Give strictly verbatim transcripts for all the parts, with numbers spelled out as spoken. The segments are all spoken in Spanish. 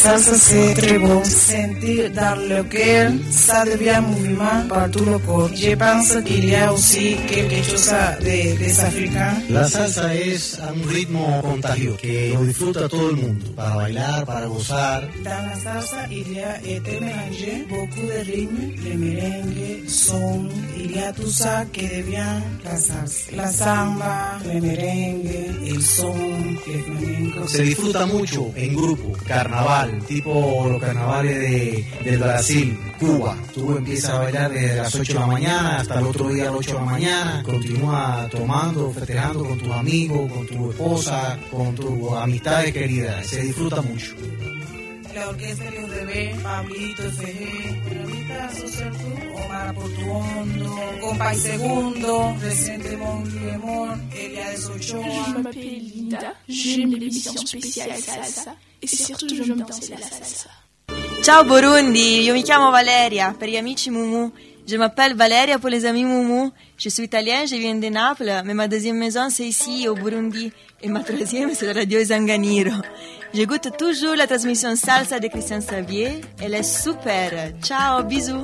salsa c'est très bon. Sentir dans le cœur, ça devient mouvement par tout le corps. Je pense qu'il y a aussi quelque chose de, de africain. La salsa es un ritmo contagioso que lo disfruta todo el mundo, para bailar, para gozar. Dans la salsa, il y a été mélangé beaucoup de rythmes, le merengue, son, il y a tout ça qui devient la salsa. La samba, el merengue, el son, el flamenco. Se disfruta mucho en grupo, carnaval, tipo los carnavales de, de Brasil, Cuba. Tú empiezas a bailar desde las ocho de la mañana hasta el otro día a las ocho de la mañana, continúa tomando, festejando con tus amigos, con tu esposa, con tus amistades queridas. Se disfruta mucho. La orquesta de los bebés, Pablito, F G, Peronita, Socertu, Omar Portuondo, Compay Segundo, Recente Mon Guillemón, Elia de Sochoa. Je m'appelle Linda, j'aime l'émission spéciale salsa et surtout j'aime danser la salsa. Ciao Burundi, io mi chiamo Valeria, per gli amici Mumu. Je m'appelle Valeria pour les amis Mumu. Je suis italienne, je viens de Naples, mais ma deuxième maison c'est ici au Burundi et ma troisième c'est la radio Zanganiro. J'écoute toujours la transmission salsa de Christian Xavier, elle est super. Ciao, bisous.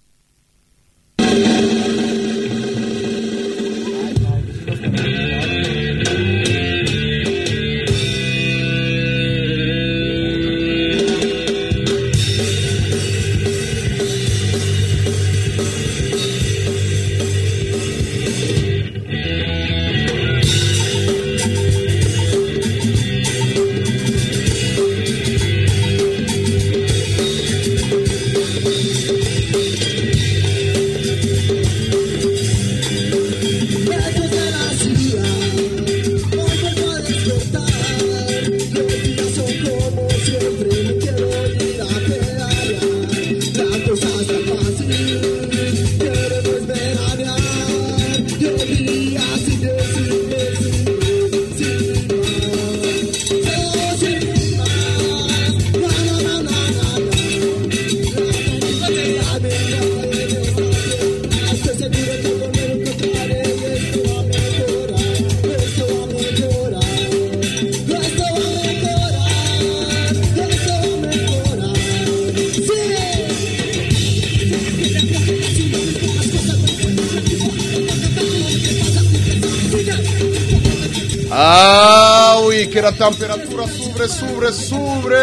Ah oui, che la temperatura s'ouvre, s'ouvre, s'ouvre.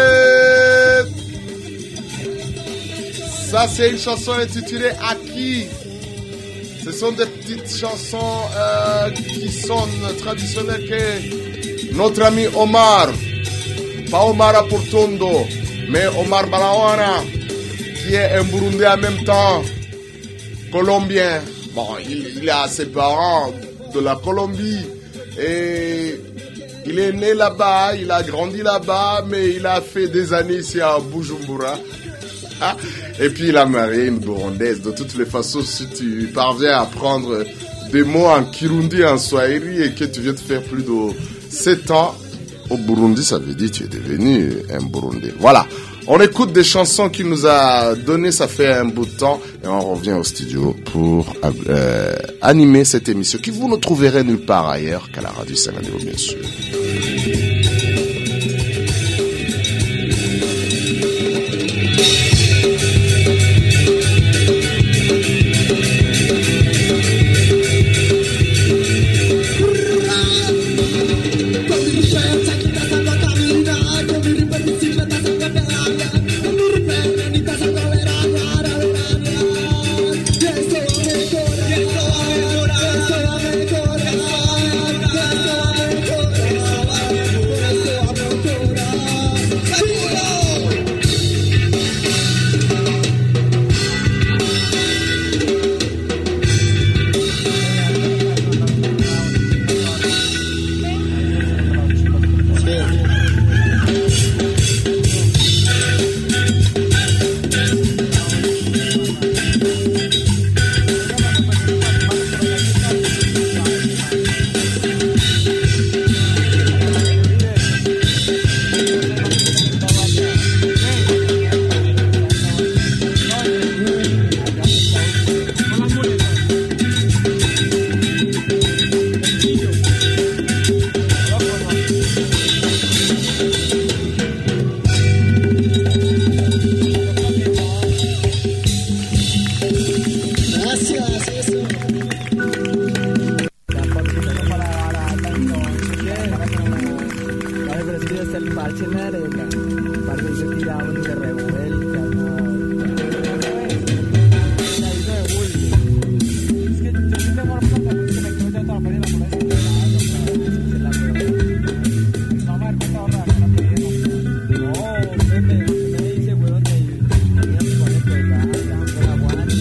Ça, c'est une chanson intitulée Aki. Ce sont des petites chansons euh, qui sont traditionnelles que notre ami Omar, pas Omar Portuondo, mais Omar Balawana, qui est un Burundais en même temps, colombien. Bon, il, il a ses parents de la Colombie. Et il est né là-bas, il a grandi là-bas, mais il a fait des années ici à Bujumbura. Ah, et puis il a marié une Burundaise. De toutes les façons, si tu parviens à prendre des mots en Kirundi, en Swahili, et que tu viens de faire plus de sept ans au Burundi, ça veut dire que tu es devenu un Burundais. Voilà. On écoute des chansons qu'il nous a données, ça fait un bout de temps, et on revient au studio pour euh, animer cette émission qui vous ne trouverez nulle part ailleurs qu'à la radio Zanganiro, bien sûr. Esto va a mejorar, parche en la arena, parche se tiraba y se revuelca, no. Es que yo sí tengo la plata, porque me quedo ya toda la pared por ahí. No me da cuenta ahora que la pedimos. No, usted me, me dice, weón, que tenía que poner pegada, que la aguanta.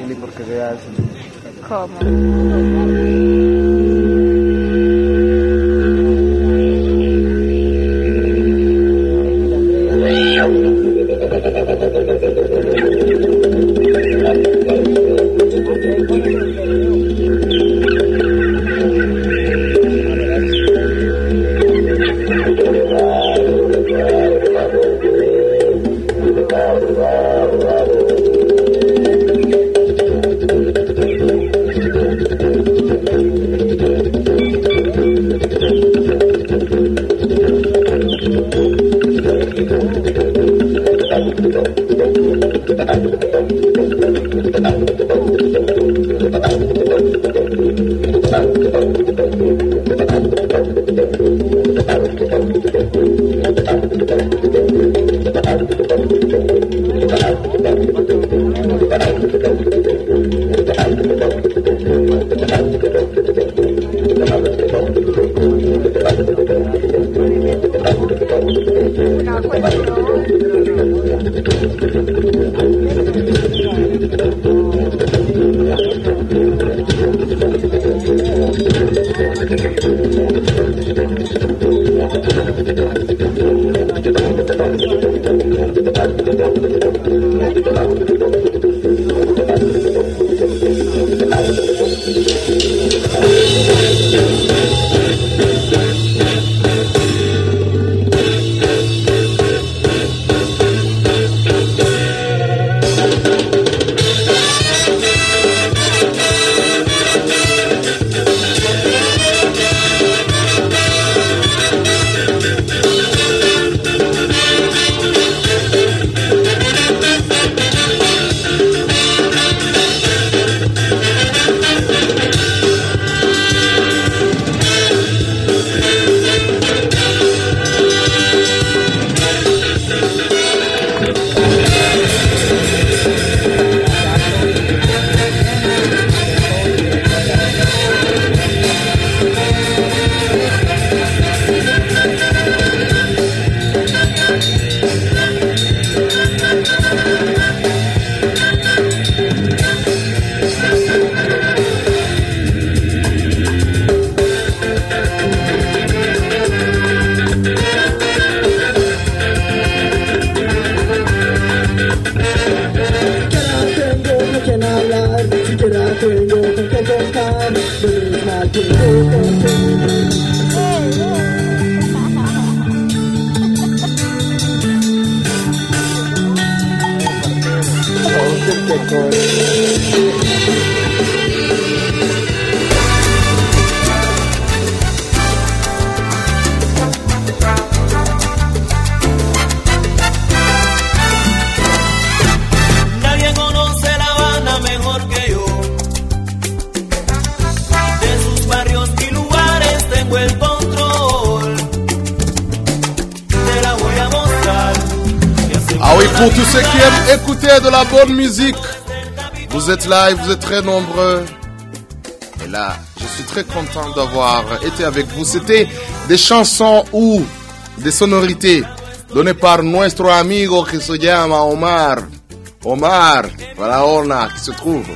Chile porque veas. ¿Cómo? Pour tous ceux qui aiment écouter de la bonne musique, vous êtes là et vous êtes très nombreux. Et là, je suis très content d'avoir été avec vous. C'était des chansons ou des sonorités données par nuestro amigo qui se llama Omar. Omar, voilà, Ona, qui se trouve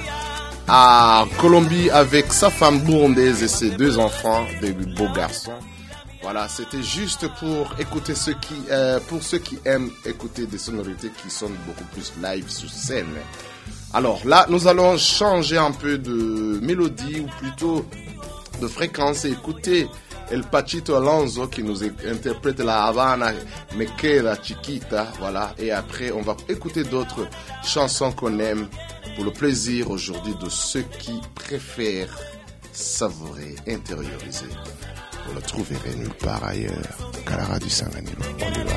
à Colombie avec sa femme burundaise et ses deux enfants, des beaux garçons. Voilà, c'était juste pour écouter ceux qui, euh, pour ceux qui aiment écouter des sonorités qui sont beaucoup plus live sur scène. Alors là, nous allons changer un peu de mélodie ou plutôt de fréquence et écouter El Pachito Alonso qui nous interprète la Havana Me Queda Chiquita. Voilà, et après on va écouter d'autres chansons qu'on aime pour le plaisir aujourd'hui de ceux qui préfèrent savourer, intérioriser. Vous ne le trouverez nulle part ailleurs qu'à la radio Saint-Vanilo. On y va.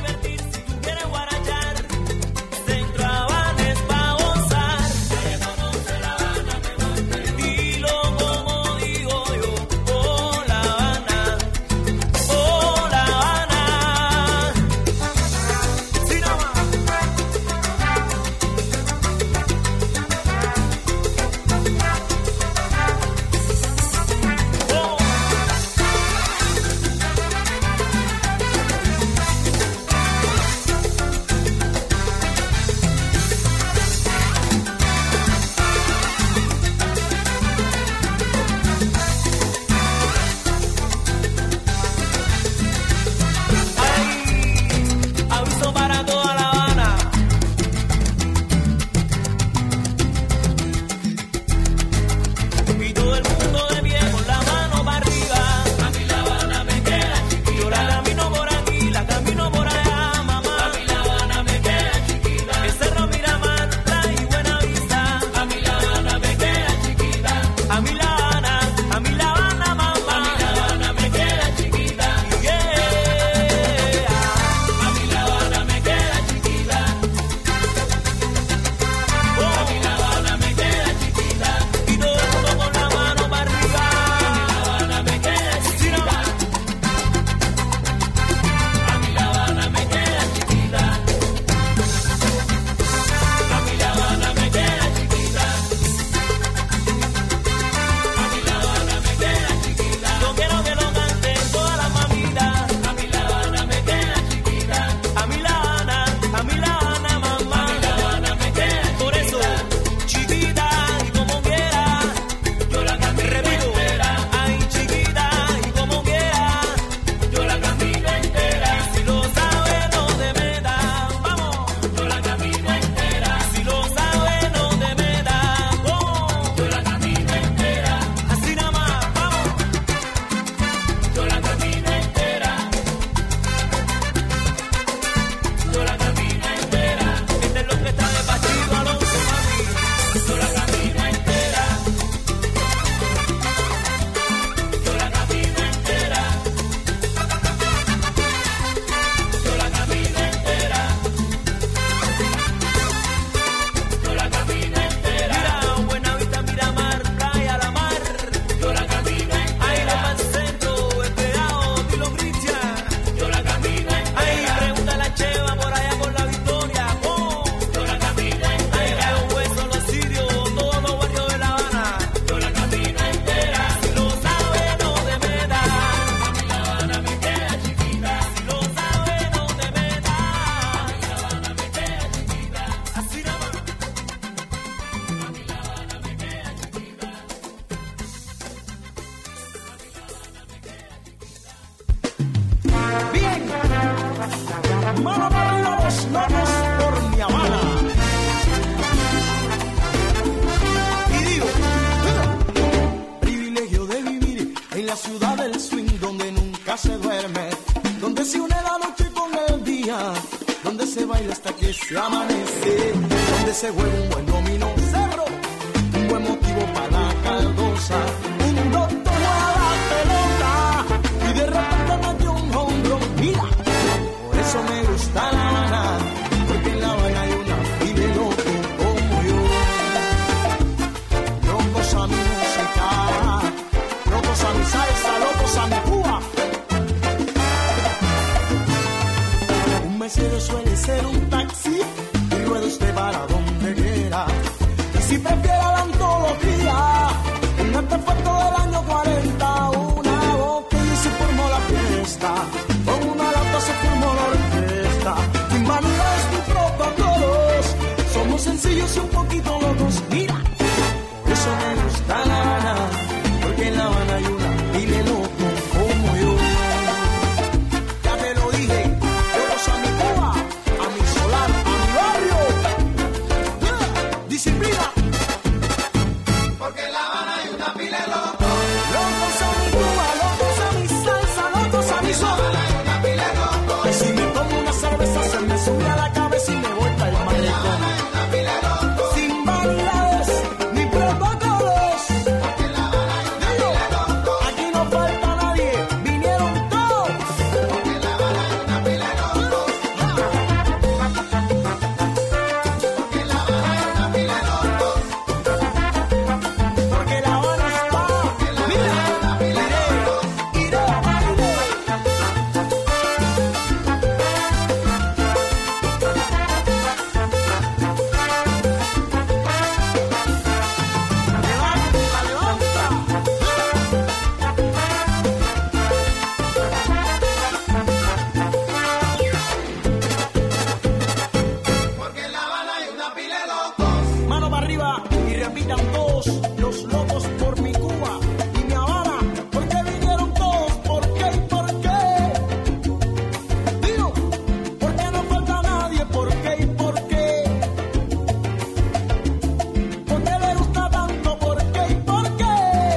hasta que se amanece, donde se juega un buen dominó cerro, un buen motivo para la caldosa, un doctor a la pelota y de repente metió un hombro, mira, por eso me gusta La Habana, porque en La Habana hay una pibe loco como yo, locos a mi música, locos a mi salsa, locos a mi Cuba. Un mesero suele ser un taxi y rueda usted para donde quiera. Y si prefiere la antología, un artefacto del año cuarenta, una botella y se formó la fiesta, con una lata se formó la orquesta. Sin vanidades ni protocolos, somos sencillos y un poquito locos. Mira, por eso me gusta La Habana, porque en La Habana hay una pile loco como yo. Ya te lo dije, locos a mi Cuba, a mi solar, a mi barrio. Yeah. Disciplina. Porque en La Habana hay una pile loco. Locos a mi Cuba, locos a mi salsa, locos a mi sol. Hay una pile loco. Y si me tomo una cerveza se me sube a la cabeza y me voy para el malecón. Hay una pile loco. Sin vanidades ni protocolos. Porque en La Habana hay una pile loco. Aquí no falta nadie, vinieron todos. Porque en La Habana hay una pile loco. Porque en La Habana hay una pile loco. Porque La Habana está. Mira, iré, iré a baile. Levanta, levanta. Porque en La Habana hay una pile loco. Mano para arriba y repitan todos los locos por mi Cuba y mi Habana. ¿Por qué vinieron todos? ¿Por qué y por qué? Digo, ¿por qué no falta nadie? ¿Por qué y por qué? ¿Por qué le gusta tanto? ¿Por qué y por qué?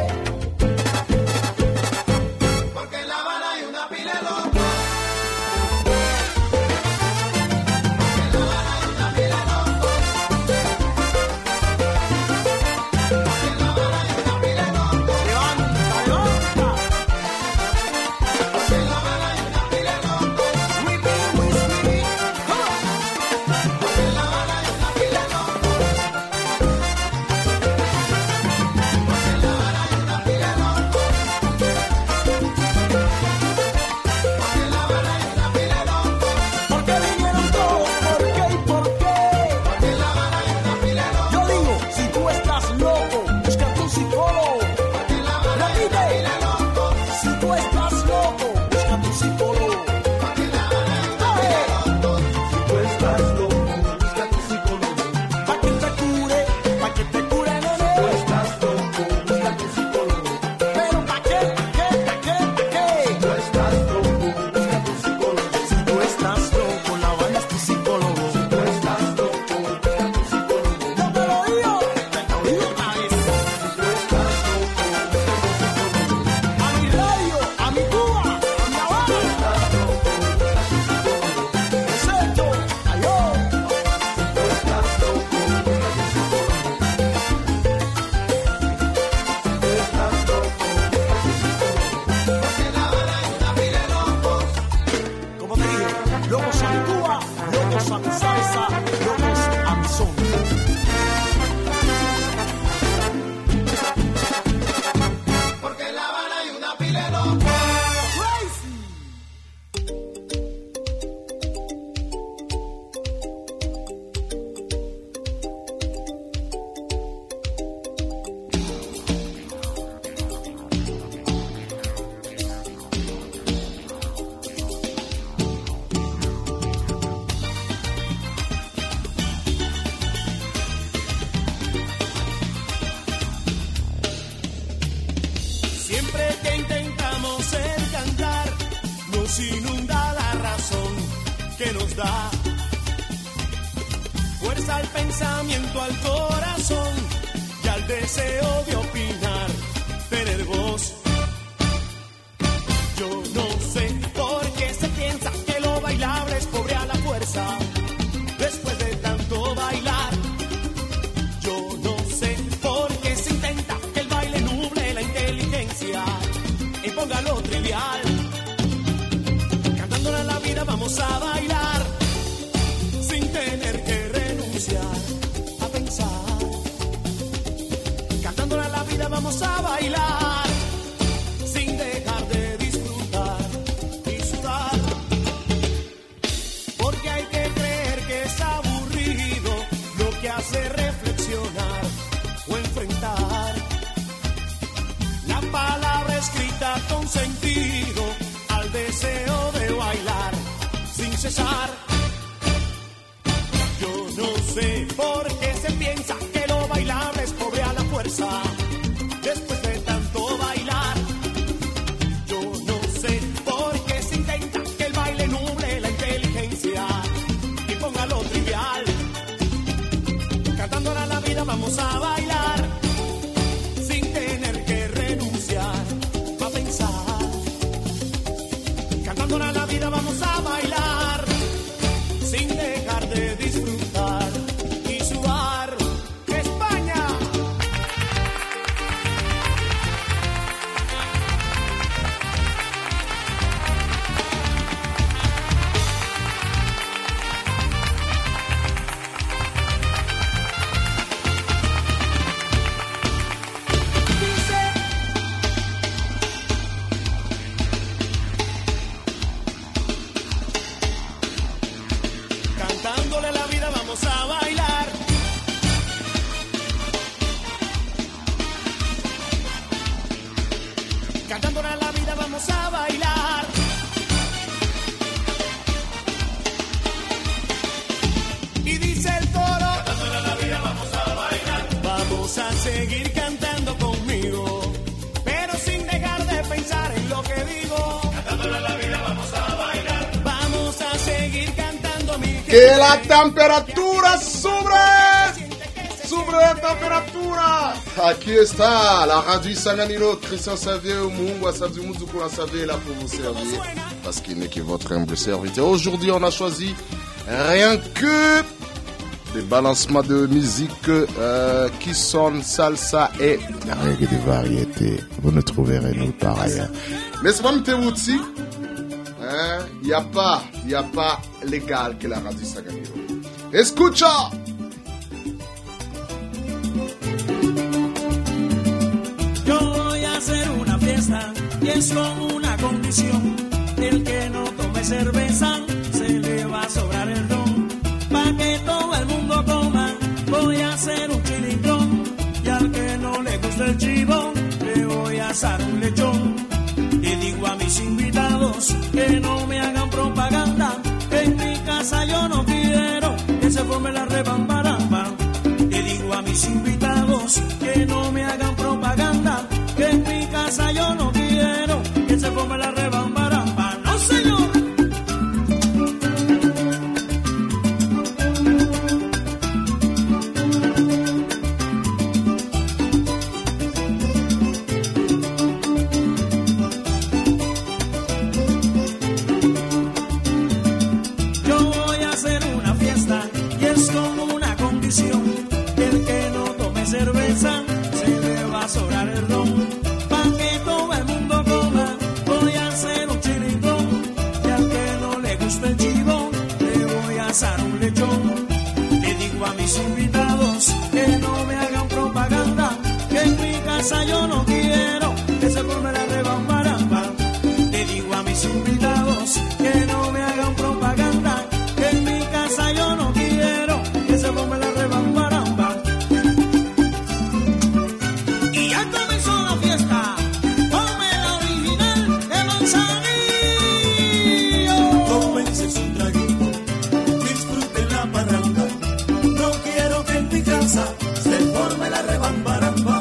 Porque en La Habana hay una pile loco. Levanta, levanta. Porque en La Habana hay una pile loco. We be, we be. Porque en La Habana hay una pile loco. Porque en La Habana hay una pile loco. Porque en La Habana hay una pile loco. ¿Por qué vinieron todos? ¿Por qué y por qué? Porque en La Habana hay una pile loco. Yo digo, si tú estás loco, búscate un psicólogo. Porque en La Habana hay una Repite, pile loco. si tú estás loco, búscate un psicólogo. Porque en La Habana hay una pile loco. Si tú estás loco, búscate un psicólogo. Pa' que te cure, pa' que te cure, nene. Si tú estás loco, búscate un psicólogo. Pero ¿pa' qué? ¿Pa' qué? ¿Pa' qué? ¿Pa' qué? Si tú estás loco, búscate un psicólogo. Si tú estás loco, La Habana es tu psicólogo. Si tú estás loco, búscate un psicólogo. Yo te lo digo, te lo digo otra vez. Si tú estás loco, búscate un psicólogo. A mi radio, a mi Cuba, a mi Habana. Es esto, ayó. Si tú estás loco, búscate un psicólogo. Si tú estás loco, búscate un psicólogo. Porque en La Habana hay una pile loco. Como te dije, locos a mi Cuba, locos a mi salsa, locos a mi son. Porque en La Habana hay una pile loco. Crazy. Siempre que intentamos el cantar, nos inunda la razón que nos da fuerza al pensamiento, al corazón y al deseo de opinar, tener voz. Yo no sé por qué se piensa que lo bailable es pobre a la fuerza. vida vamos a bailar, sin dejar de disfrutar y sudar. Porque hay que creer que es aburrido lo que hace reflexionar o enfrentar. La palabra escrita con sentido al deseo de bailar sin cesar. Yo no sé por qué se piensa que lo bailable es pobre a la fuerza. Después de tanto bailar, yo no sé por qué se intenta que el baile nuble la inteligencia y ponga lo trivial. Cantando ahora la vida vamos a bailar, sin tener que renunciar a pensar. Cantando ahora la vida vamos a bailar, sin dejar de disfrutar y sudar. España. Cantándole la vida vamos a bailar, cantándole la vida vamos a bailar. Y dice el coro, cantándole la vida vamos a bailar. Vamos a seguir cantando conmigo, pero sin dejar de pensar en lo que digo. Cantándole la vida vamos a bailar. Vamos a seguir cantando mi Que la temperatura sube, sube la temperatura. Aqui está la radio Sanganilo, Christian Xavier, Mungu Asabzi Muzuku Asabzi est là pour vous servir, parce qu'il n'est que votre humble serviteur. Aujourd'hui, on a choisi rien que des balancements de musique euh, qui sont salsa et reggae de variété. Vous ne trouverez nulle part ailleurs. Mais c'est pas Mtewuti. Il n'y a pas, il n'y a pas légal que la radio Sanganilo. Escucha. Yo voy a hacer una fiesta y es con una condición: el que no tome cerveza se le va a sobrar el ron. Pa' que todo el mundo coma, voy a hacer un chilindrón, y al que no le gusta el chivo le voy a asar un lechón. Y digo a mis invitados que no me hagan propaganda, que en mi casa yo no quiero que se forme la rebambaramba. Y digo a mis invitados que no me hagan propaganda, que en mi casa yo no quiero que se forme la rebambaramba. ¡No, señor! El que no tome cerveza se le va a sobrar el ron. Pa' que todo el mundo coma, voy a hacer un chilindrón, y al que no le guste el chivo le voy a asar un lechón. Le digo a mis invitados que no me hagan propaganda, que en mi casa yo no quiero que se forme la rebambaramba. Le digo a mis invitados que no me hagan propaganda, que en mi casa yo no quiero que se forme la rebambaramba. Y ya comenzó la fiesta, ponme la original de Manzanillo. Tómense su traguito, disfruten la parranda. No quiero que en mi casa se forme la rebambaramba.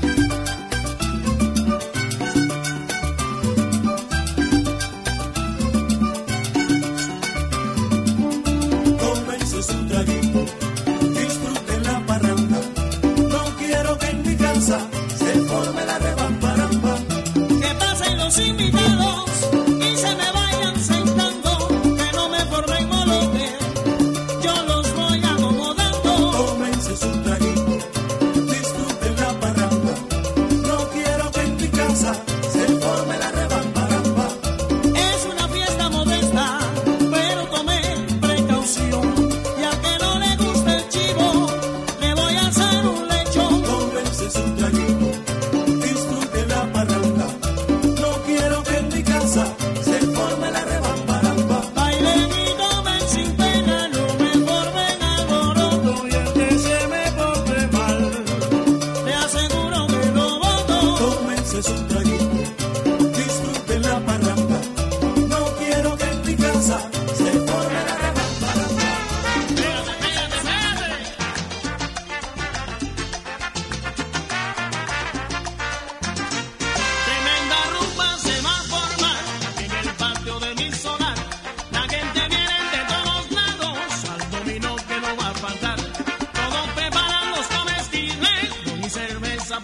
Tómense su traguito, disfruten la parranda. No quiero que en mi casa se forme la rebambaramba. Que pasen los invitados y se me vayan sentando, que no me formen molote, yo los voy acomodando. Tómense su traguito, disfruten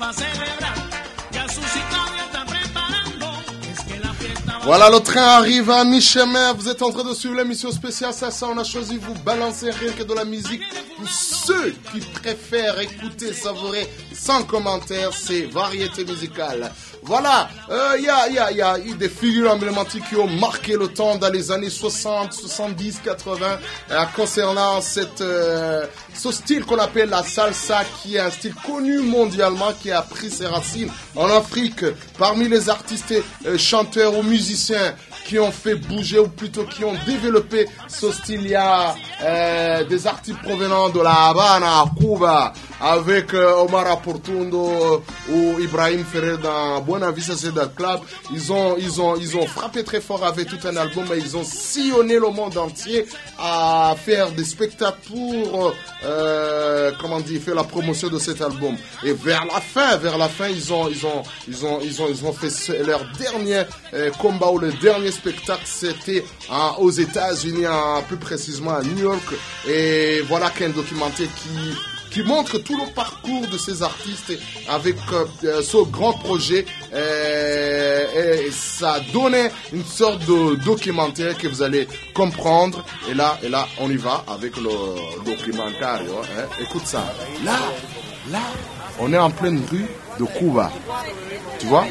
va a celebrar. Ya su sicario está preparando. Es que la fiesta va. Voilà, le train arrive à mi-chemin. Vous êtes en train de suivre l'émission spéciale Salsa. On a choisi de vous balancer rien que de la musique. Pour ceux qui préfèrent écouter, savourer sans commentaire, c'est variété musicale. Voilà, il euh, y, a, y, a, y a eu des figures emblématiques qui ont marqué le temps dans les années soixante, soixante-dix, quatre-vingts euh, concernant cette, euh, ce style qu'on appelle la salsa, qui est un style connu mondialement, qui a pris ses racines en Afrique. Parmi les artistes, euh, chanteurs ou musiciens qui ont fait bouger, ou plutôt qui ont développé ce style, il y a euh, des artistes provenant de la Habana, Cuba, avec euh, Omar Aportundo euh, ou Ibrahim Ferrer dans Buena Vista Social Club. Ils ont, ils ont, ils ont frappé très fort avec tout un album, et ils ont sillonné le monde entier à faire des spectacles pour, euh, comment dire, faire la promotion de cet album. Et vers la fin, vers la fin, ils ont, ils ont, ils ont, ils ont, ils ont fait leur dernier euh, combat, ou le dernier spectacle, c'était hein, aux États-Unis, hein, plus précisément à New York. Et voilà qu'un documentaire qui qui montre tout le parcours de ces artistes avec euh, ce grand projet. Euh, et ça donnait une sorte de documentaire que vous allez comprendre. Et là, et là, on y va avec le documentaire. Hein. Écoute ça. Là, là, on est en pleine rue de Cuba. Tu vois?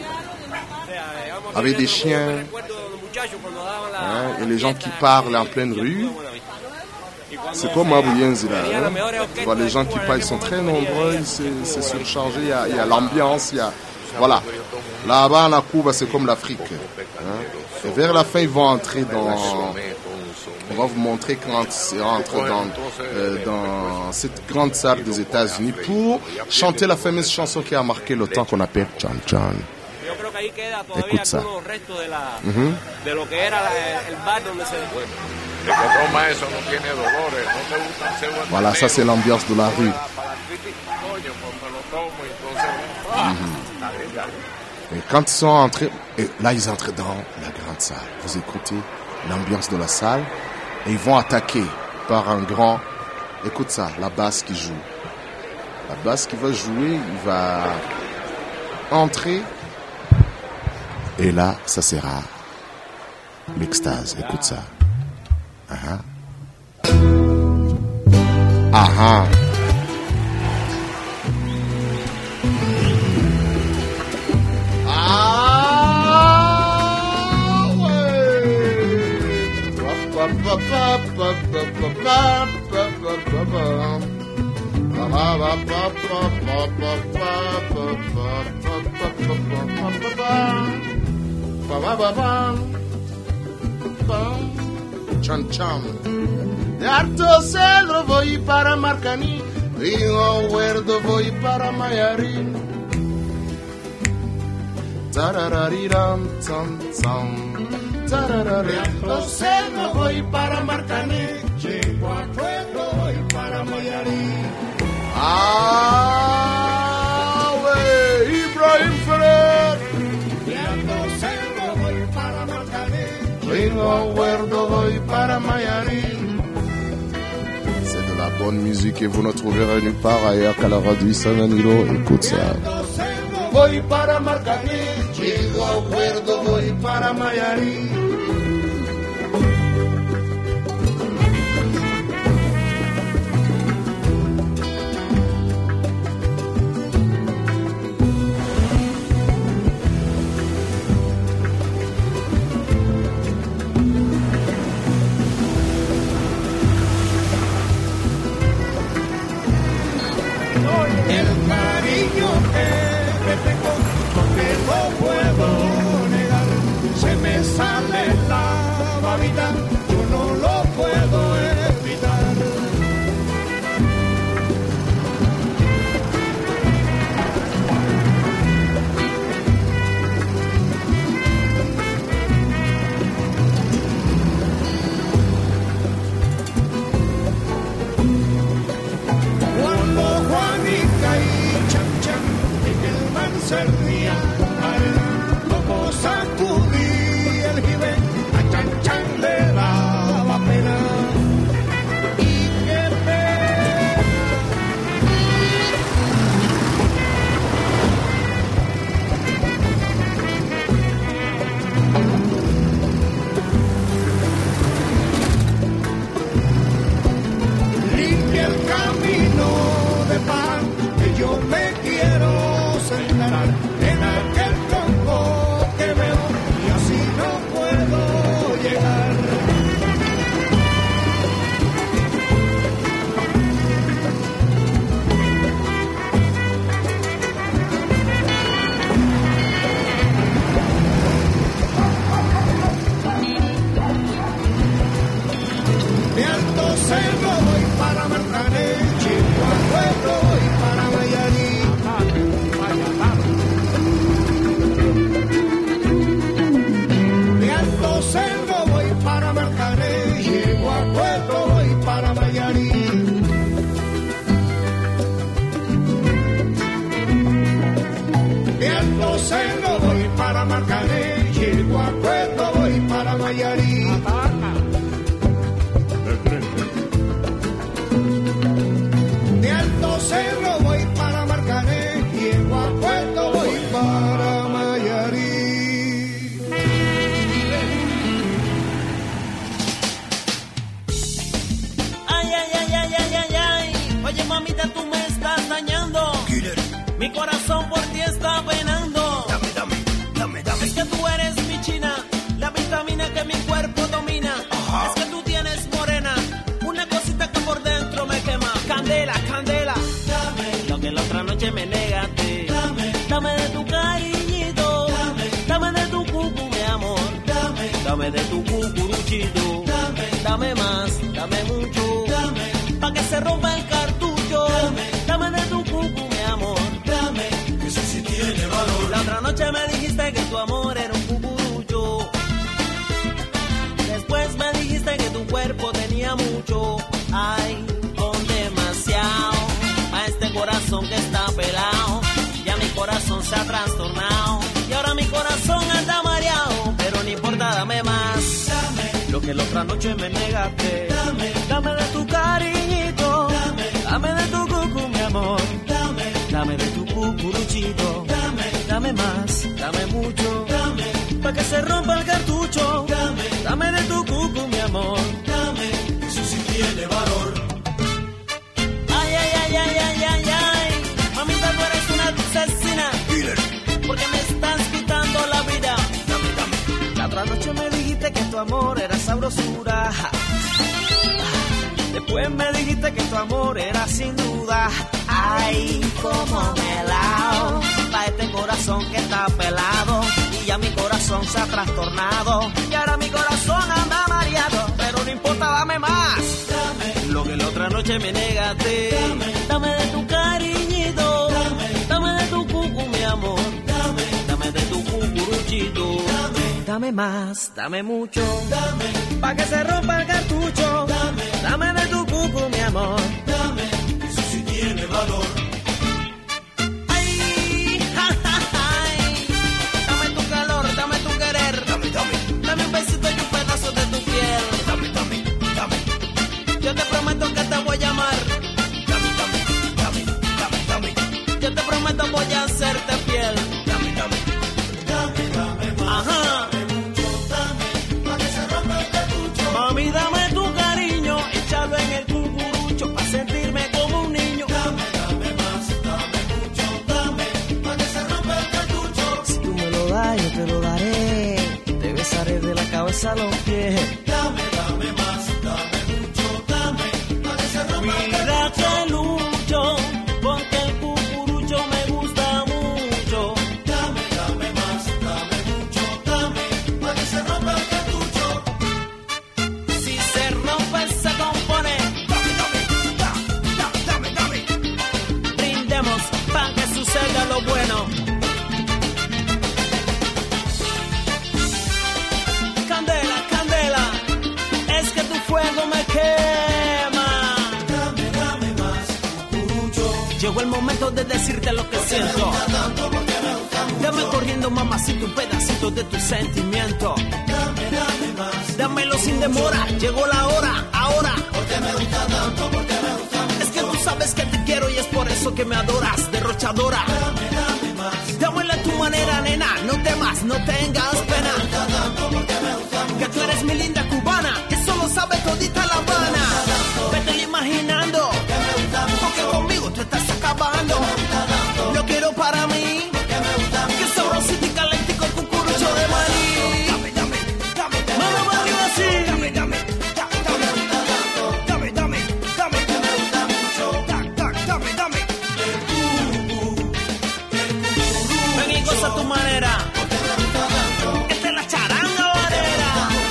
Avec des chiens. Hein, et les gens qui parlent en pleine rue. C'est comme à Bouyenzi là. Hein? Tu vois, les gens qui parlent, ils sont très nombreux, c'est, c'est surchargé, il y a, il y a l'ambiance, il y a... Voilà. Là-bas, en Cuba, c'est comme l'Afrique. Hein? Et vers la fin, ils vont entrer dans... On va vous montrer quand ils rentrent dans, euh, dans cette grande salle des États-Unis pour chanter la fameuse chanson qui a marqué le temps qu'on appelle Chan Chan. Écoute ça. Mm-hmm. Voilà, ça c'est l'ambiance de la rue. Mm-hmm. Et quand ils sont entrés, et là ils entrent dans la grande salle. Vous écoutez l'ambiance de la salle et ils vont attaquer par un grand. Écoute ça, la basse qui joue. La basse qui va jouer, il va entrer. Et là, ça sera l'extase. Écoute ça. Ah ah. Chan Chan. De Alto Cedro voy para Marcaní, Río Huerdo voy para Mayarín. Tararariram, tam, tam. De Alto Cedro voy para Marcaní, llego a Pueblo voy para Mayarín. Ah, wey, Ibrahim Ferrer. De Alto Cedro voy para Marcaní, Río Huerdo voy para Mayarín. C'est de la bonne musique et vous ne trouverez nulle part ailleurs qu'à la radio San Danilo. Écoute ça. Voy para Marcaní, Río Huerdo voy para Mayarín. No te puedo negar, se me sale la Cerro voy para Marcané, llego a Puerto voy para Mayarí. De Alto Cerro voy para Marcané, llego a Puerto voy para Mayarí. Ay, ay, ay, ay, ay, ay, ay. Oye, mamita, tú me estás dañando. Mi corazón por ti está penando. Dame, dame, dame, dame. Es que tú eres mi china, la vitamina que mi cuerpo domina. Ajá. Es que tú tienes morena, una cosita que por dentro me quema. Candela, candela. Dame lo que la otra noche me negaste. Dame, dame de tu cariñito. Dame, dame de tu cucu, mi amor. Dame, dame de tu cucuruchito. Dame, dame más, dame mucho. Dame, pa' que se rompa el cartucho. Dame, dame de tu cucu, mi amor. Dame, Eso sí tiene valor. la otra noche me dijiste que tu amor era un cucurucho. Después me dijiste que tu cuerpo tenía mucho. Ay, con demasiado. A este corazón que está pelado. Ya mi corazón se ha trastornado. Y ahora mi corazón anda mareado. Pero no importa, dame más. Dame lo que la otra noche me negaste. Dame, dame de tu cariñito. Dame, dame de tu cucu, mi amor. Dame, dame de tu cucuruchito. Dame, dame más, dame mucho. Dame, pa' que se rompa el cartucho. Dame, dame de tu cucu, mi amor. Dame, Eso sí tiene valor. ay, ay, ay, ay, ay, ay, ay. Mamita, tú eres una asesina. Porque me estás quitando la vida. Dame, dame. La otra noche me dijiste que tu amor era sabrosura. Después me dijiste que tu amor era sin duda. Ay, como melao. Pa' este corazón que está pelado. Y ya mi corazón se ha trastornado. Y ahora mi corazón anda mareado. Pero no importa, dame más. Dame lo que la otra noche me negaste. Dame, dame de tu cariñito. Dame, dame de tu cucu, mi amor. Dame, dame de tu cucuruchito. Dame, dame más, dame mucho. Dame, pa' que se rompa el cartucho. Dame, dame de tu cucu, mi amor. Dame, Eso sí tiene valor. ay, ja, ja, ay. Dame tu calor, dame tu querer. Dame, dame, Dame un besito y un pedazo de tu piel. dame, dame, dame, Yo te prometo que te voy a amar. dame, dame, dame, dame, dame, Yo te prometo voy a hacerte fiel. dame, dame, dame, dame más. Ajá. Pa' que se rompa el cartucho. Mami, dame tu cariño, échalo en el cucurucho pa' sentirme como un niño. Dame, dame más, dame mucho, dame, pa' que se rompa el cartucho. Si tú me lo das, yo te lo daré. Te besaré de la cabeza a los pies. Dame, dame más, dame mucho, dame, pa' que se rompa el Mira cartucho. que lucho, porque el cucurucho me gusta mucho. Dame, dame más, dame mucho, dame, pa' que se rompa el cartucho. Si se rompe, se compone. Dame, dame, da, da, dame, dame. Brindemos para que suceda lo bueno. Candela, candela, es que tu fuego me quema. Dame, dame más, cucurucho. Llegó el momento de decirte lo que siento. Tanto porque me gusta mucho. Dame corriendo, mamacito, un pedacito de tu sentimiento. Dame, dame más, Dámelo sin demora, llegó la hora, ahora. porque me gusta tanto, porque me gusta mucho. Es que tú sabes que te quiero y es por eso que me adoras, derrochadora. Dame, dame más, Dámelo a tu manera, nena, no temas, no tengas pena. tanto porque me gusta mucho. Que tú eres mi linda cubana, eso lo sabe todita La Habana. Vete imaginando, porque conmigo tú estás acabando. Lo quiero para mí, que sabrosito y calentico el cucurucho de maní. Dame, dame, dame, Mano arriba así. dame, dame, da, dame, dame, dame, dame, que me gusta mucho. Da, da, dame, dame. Ven y goza a tu manera. Esta es la charanga banera.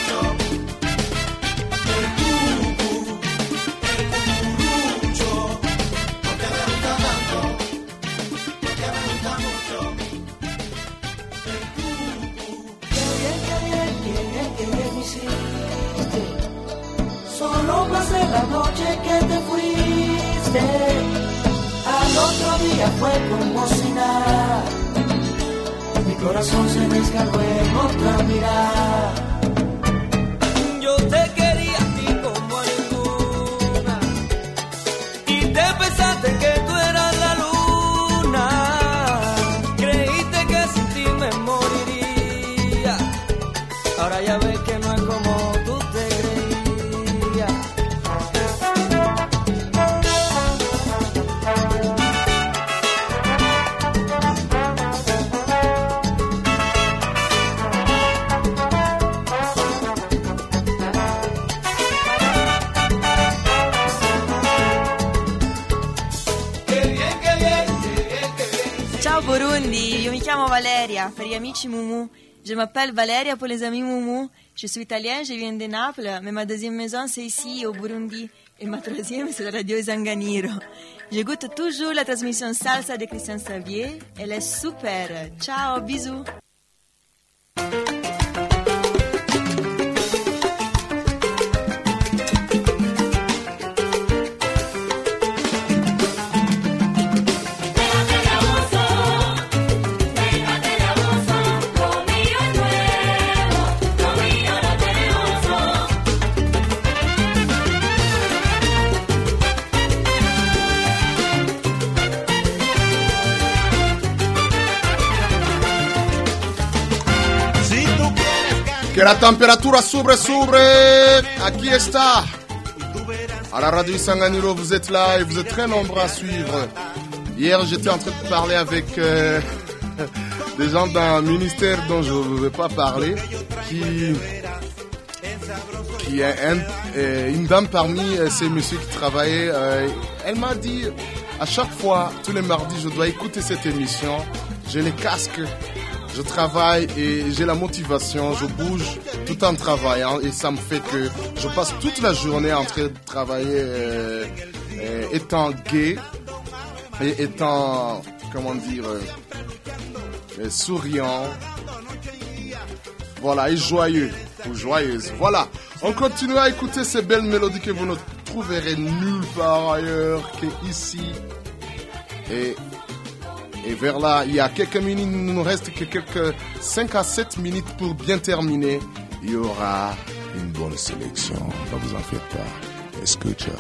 Solo pasé la noche que te fuiste, al otro día fue como si nada. corazón se me escapó en otra mirada. Yo te quería a ti como a ninguna y te pensaste que tú eras la luna. Creíste que sin ti me moriría. Ahora ya ves que no es como tú te creías. Ciao Burundi, io mi chiamo Valeria, per gli amici Moumou. Je m'appelle Valeria pour les amis Moumou. Je suis italienne, je viens de Naples, mais ma deuxième maison c'est ici au Burundi. Et ma troisième c'est la radio Zanganiro. J'écoute toujours la transmission salsa de Christian Xavier. Elle est super. Ciao, bisous. Que la température sobre, sobre. Aquí está. À la radio Sanganiro, vous êtes là et vous êtes très nombreux à suivre. Hier, j'étais en train de parler avec euh, des gens d'un ministère dont je ne vais pas parler, qui, qui est un, euh, une dame parmi euh, ces messieurs qui travaillaient. Euh, elle m'a dit, à chaque fois, tous les mardis, je dois écouter cette émission. J'ai les casques. Je travaille et j'ai la motivation, je bouge tout en travaillant et ça me fait que je passe toute la journée en train de travailler euh, euh, étant gay et étant, comment dire, euh, souriant, voilà, et joyeux ou joyeuse. Voilà, on continue à écouter ces belles mélodies que vous ne trouverez nulle part ailleurs qu'ici. Et Et vers là, il y a quelques minutes, il nous reste que quelques cinq à sept minutes pour bien terminer. Il y aura une bonne sélection, ne vous en faites pas. Escucha.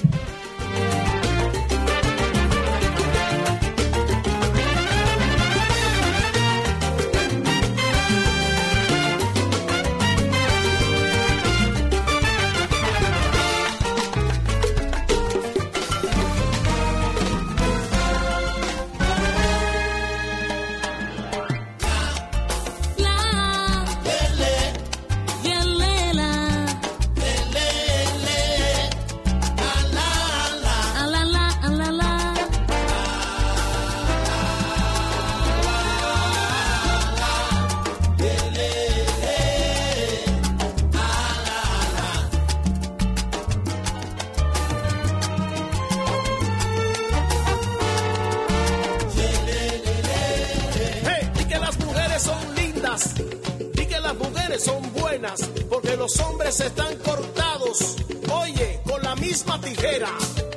Porque los hombres están cortados, oye, con la misma tijera.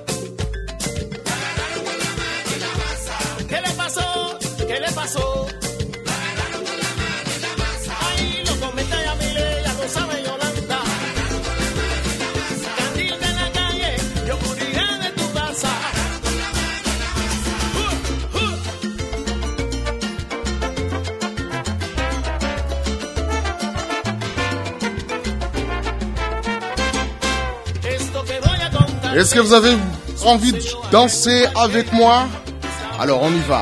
¿Qué le pasó? ¿Qué le pasó? Ay, lo comenta Yamile, ya lo sabe Yolanda. Candil de la calle, yo moriré de tu casa. Uh, uh. Est-ce que vous avez envie de danser avec moi? Alors on y va.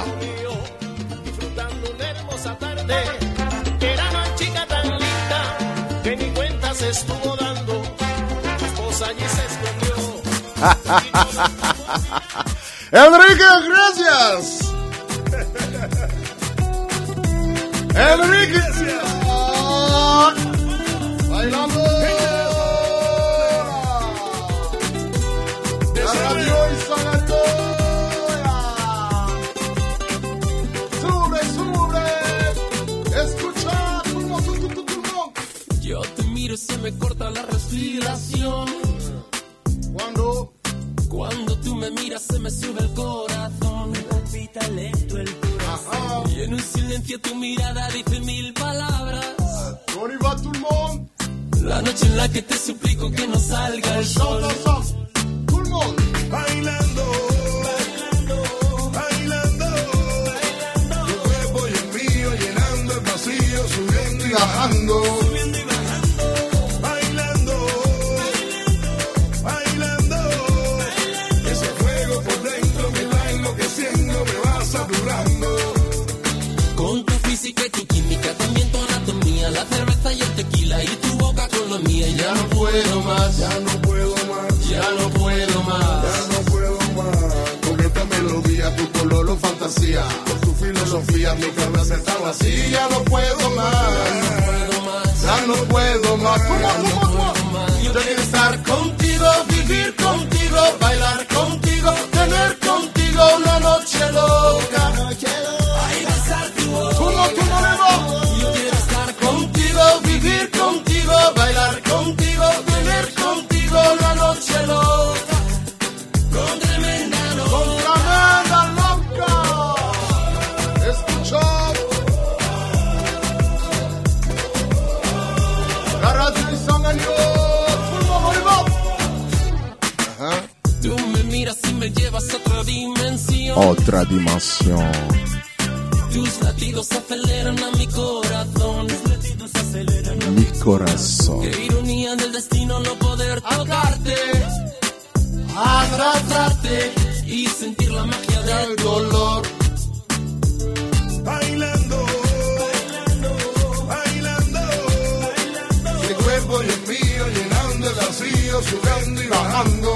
Enrique, gracias. Enrique, oh, bailando. La radio Sanganiro. Sube, sube. Escucha, todo el mundo, todo el mundo. Yo te miro y se me corta la respiración. Cuando, cuando tú me miras se me sube el corazón. Me palpita lento el corazón. Y En un silencio tu mirada dice mil palabras. On y va tout le monde. La noche en la que te suplico que no salga el sol. Tout le monde. Bailando, bailando, bailando, bailando. Tu cuerpo y el mío llenando el vacío, subiendo y bajando. Subiendo y bajando. Bailando, bailando, bailando. Ese fuego por dentro me va enloqueciendo, me va saturando. Con tu física y tu química, también tu anatomía, la cerveza y el tequila y tu boca con la mía. Ya no puedo más, ya no puedo más, ya no puedo más, ya no puedo más. Con esta melodía, tu color, lo fantasía, con tu filosofía, mi cabeza está vacía. Ya no puedo más, ya no puedo más. ¿Cómo, cómo, cómo? Yo quiero estar contigo, vivir contigo, bailar contigo, tener contigo una noche loca. Ay, besar tu boca. ¿Cómo, cómo le va? Yo quiero estar contigo, vivir contigo, bailar contigo, tener contigo una noche loca. Con tremenda loca. Con tremenda loca. Escuchad. La radio y Sangaño. Tú me miras y me llevas a otra dimensión. Otra dimensión. Tus latidos aceleran a mi corazón. Tus latidos aceleran a mi corazón. Qué ironía del destino no poder tocarte, abrazarte y sentir la magia del dolor. Bailando, bailando, bailando, bailando. Mi cuerpo y el mío llenando el vacío, subiendo y bajando.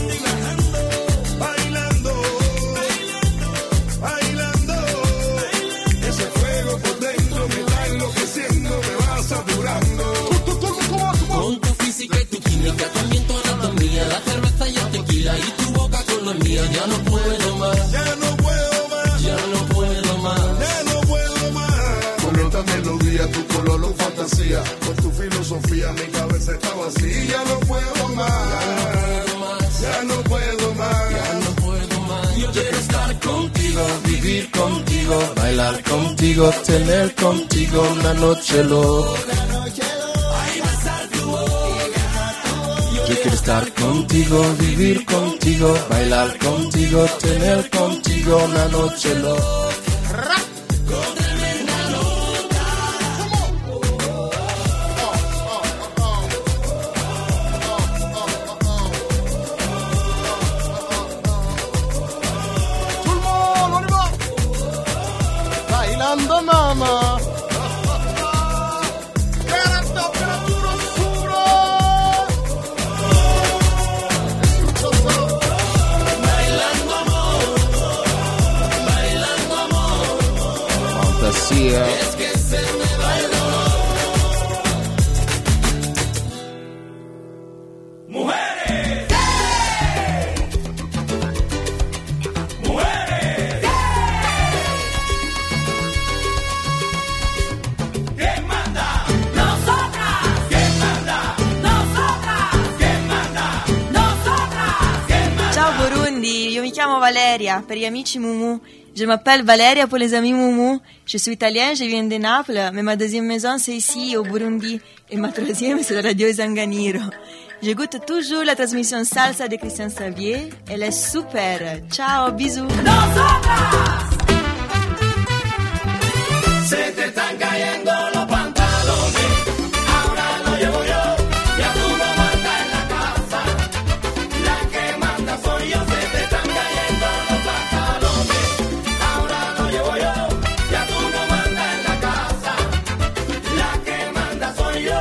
Bailando, bailando, bailando. Ese fuego por dentro me va enloqueciendo, me va saturando. Con tu física y tu química, también tu anatomía, la cerveza y el tequila y tu boca con la mía. Ya no puedo más, ya no puedo más, ya no puedo más, ya no puedo más. Con esta melodía, tu color, lo fantasía, con tu filosofía, mi cabeza está vacía. Ya no puedo más, ya no puedo más, ya no puedo más. Yo quiero estar contigo, vivir contigo, bailar contigo, tener contigo una noche loca. Ay, besar tu boca. Yo quiero estar contigo, vivir contigo, bailar contigo, tener contigo una noche loca. Con tremenda loca. Tout le monde, on y va. Bailando mama. Era temperatura oscura. Bailando amor, bailando amor. Fantasía. Es que se me va el dolor. Mujeres, mujeres. ¿Quién manda? Nosotras. ¿Quién manda? Nosotras. ¿Quién manda? Nosotras. ¿Quién manda? Ciao Burundi, io mi chiamo Valeria, per gli amici Moumou. Je m'appelle Valeria pour les amis Moumou. Je suis italienne, je viens de Naples, mais ma deuxième maison c'est ici au Burundi et ma troisième c'est la radio Zanganiro. J'écoute toujours la transmission salsa de Christian Xavier, elle est super. Ciao, bisous. Nosotras. Se te están cayendo los pantalones, ahora lo llevo yo, ya tú no mandas en la casa, la que manda soy yo. Se te están cayendo los pantalones, ahora lo llevo yo, ya tú no mandas en la casa, la que manda soy yo.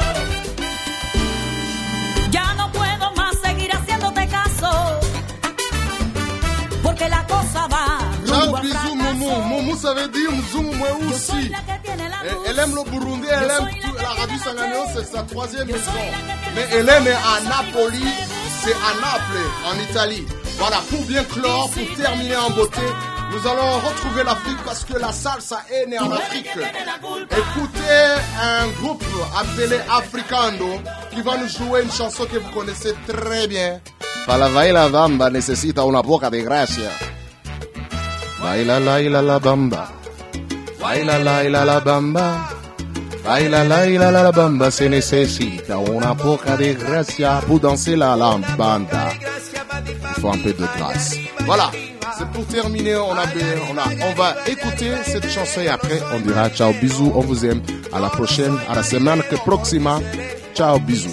Ya no puedo más seguir haciéndote caso, porque la cosa va. Ciao, bisous, Moumou. Moumou, ça veut dire Mzoumou, moi aussi. Elle aime le Burundi, elle aime tout. La radio Sangaño, c'est sa troisième maison. Mais elle est née à Napoli, c'est à Naples, en Italie. Voilà, pour bien clore, pour terminer en beauté, nous allons retrouver l'Afrique parce que la salsa est née en Afrique. Écoutez un groupe appelé Africando qui va nous jouer une chanson que vous connaissez très bien. Para bailar la bamba necesita una boca de gracia. Baila la la la bamba. Baila la la la bamba. Baila la la la la bamba. Se necesita una poca de gracia pour danser la lambada. Il faut un peu de grâce. Voilà. C'est pour terminer, on, a, on, a, on va écouter cette chanson et après on dira ciao, bisous, on vous aime. À la prochaine, à la semaine que proxima. Ciao, bisous.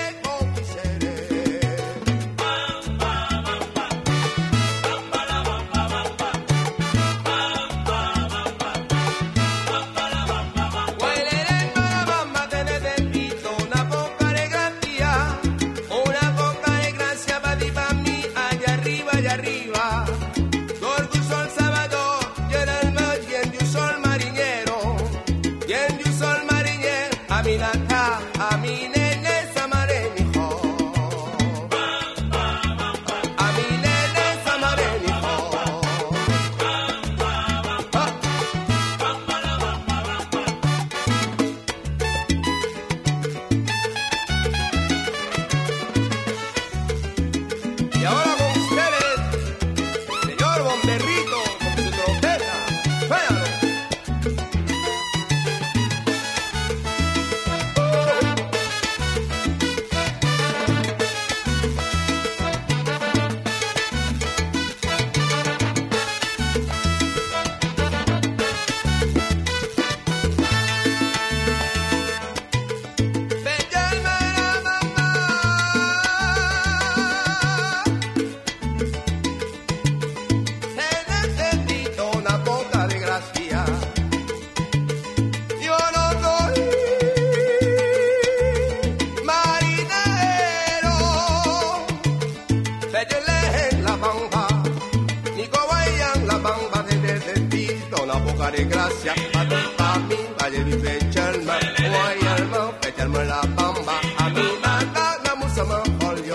de gracia, pa' ti, pa' mí, vaya y fecharme, guayarme, fecharme la bamba, a mí nada, la musa me jolió.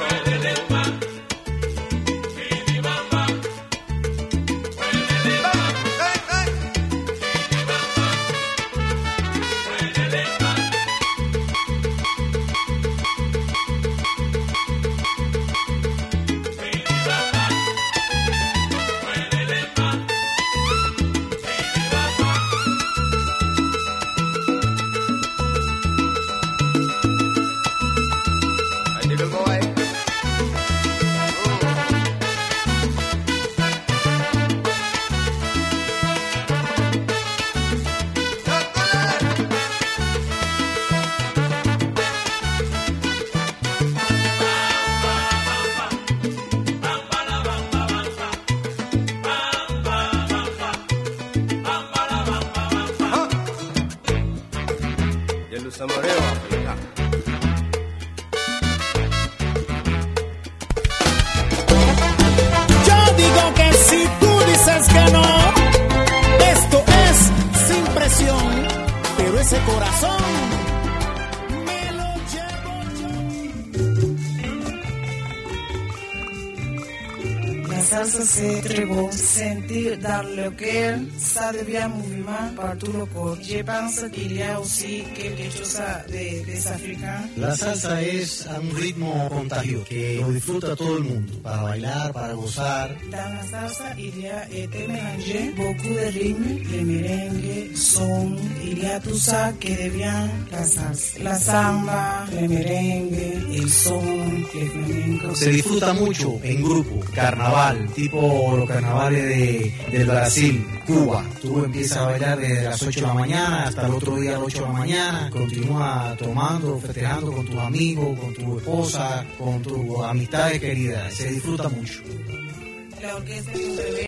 Yo digo que si tú dices que no, esto es sin presión, pero ese corazón me lo llevo yo. La salsa c'est très beau. Sentir dans le cœur, ça devient mouvement par tout le corps. Je pense qu'il y a aussi quelque chose de, des Africains. La salsa es un ritmo contagioso que lo disfruta todo el mundo, para bailar, para gozar. Dans la salsa, il y a été mélangé beaucoup de rythmes, le merengue, son, il y a tout ça qui devient la salsa. La samba, le merengue, el son, el flamenco. Se disfruta mucho en grupo, carnaval, tipo los carnavales de, del Brasil, Cuba. Tú empiezas a bailar desde las ocho de la mañana hasta el otro día a las ocho de la mañana, continúa tomando, festejando con tus amigos, con tu esposa, con tus amistades queridas. Se disfruta mucho. La orquesta es un bebé.